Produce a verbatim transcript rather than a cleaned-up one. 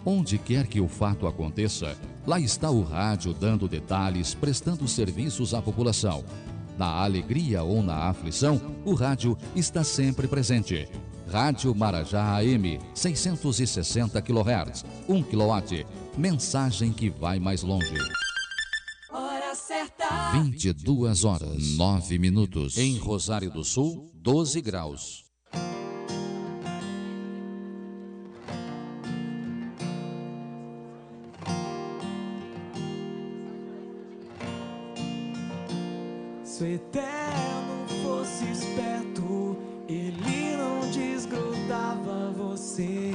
Onde quer que o fato aconteça, lá está o rádio dando detalhes, prestando serviços à população. Na alegria ou na aflição, o rádio está sempre presente. Rádio Marajá A M, seiscentos e sessenta quilohertz, um quilowatt. Mensagem que vai mais longe. Hora certa. vinte e duas horas, nove minutos. Em Rosário do Sul, doze graus. Se o Eterno fosse esperto, ele não desgrudava você.